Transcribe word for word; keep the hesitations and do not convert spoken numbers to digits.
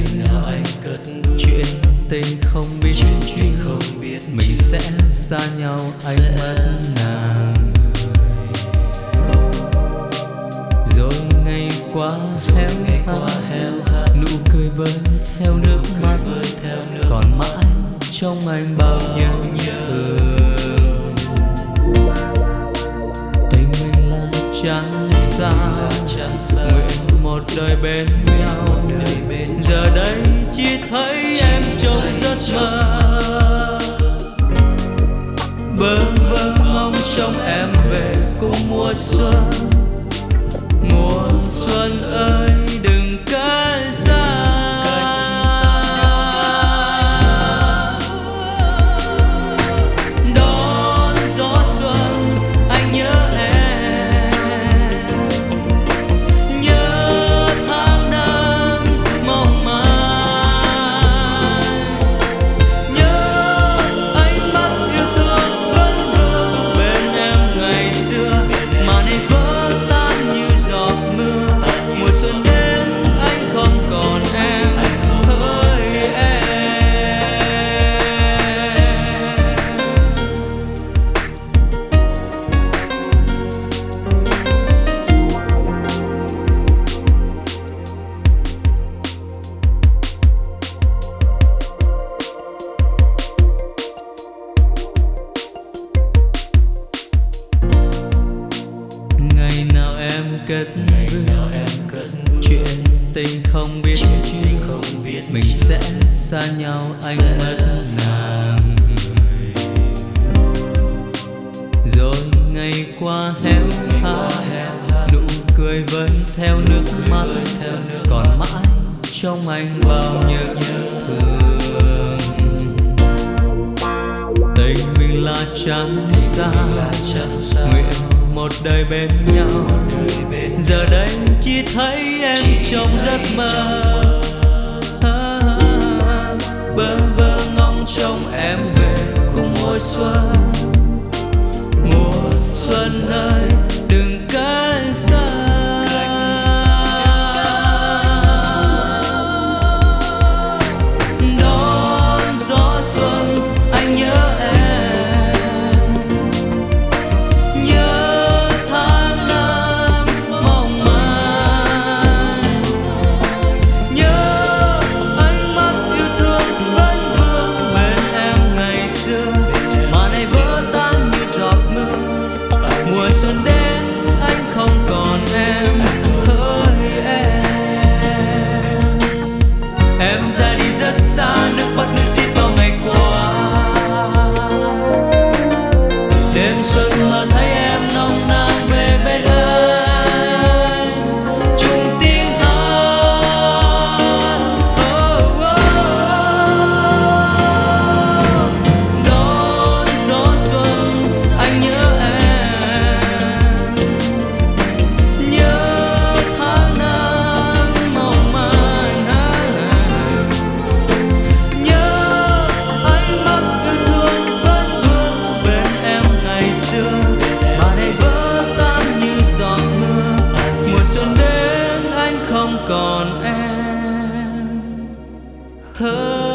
nào anh cất bước, chuyện tình không biết chuyện tình không biết mình sẽ xa nhau anh mất nàng. Rồi ngày qua rồi ngày héo qua hắt, héo hắt, nụ cười với theo nước mắt với theo nước còn mãi trong anh bao nhớ thương. Tình mình là chẳng xa, nguyện một đời bên nhau, giờ đây chỉ thấy em trong giấc mơ. Bơ vơ mong trong em về cùng mùa xuân. Mùa xuân ơi đừng cách xa, đón gió xuân anh nhớ em, nhớ tháng năm mong manh, nhớ ánh mắt yêu thương vẫn vương bên em ngày xưa mà nay vỡ tan như giọt mưa. Mùa xuân đến anh không còn em hỡi em. Ngày nào em cất bước, chuyện tình không biết mình sẽ xa nhau anh mất nàng. Rồi ngày qua héo hắt, nụ cười với theo nước mắt còn mãi trong anh bao nhớ thương. Tình mình là chẳng xa, nguyện một đời bên nhau, giờ đây chỉ thấy em trong giấc mơ. Bơ vơ ngóng trông em về cùng mùa xuân. Mùa xuân ơi đừng cách xa, đón gió xuân anh nhớ em, nhớ tháng năm mong manh, nhớ ánh mắt yêu thương vẫn vương bên em ngày xưa mà nay vỡ tan như giọt mưa. Mùa xuân đến anh không còn em hỡi em. Em ra đi rất xa, nước mắt nước mắt bao ngày qua. Đêm xuân mà thấy em nồng nàn về bên anh, chung tiếng hát. Oh, oh, oh. Đón gió xuân anh nhớ em, nhớ tháng năm mong manh, nhớ ánh mắt yêu thương vẫn vương bên em ngày xưa mà nay vỡ tan như giọt mưa. Mùa xuân đến anh không còn em hỡi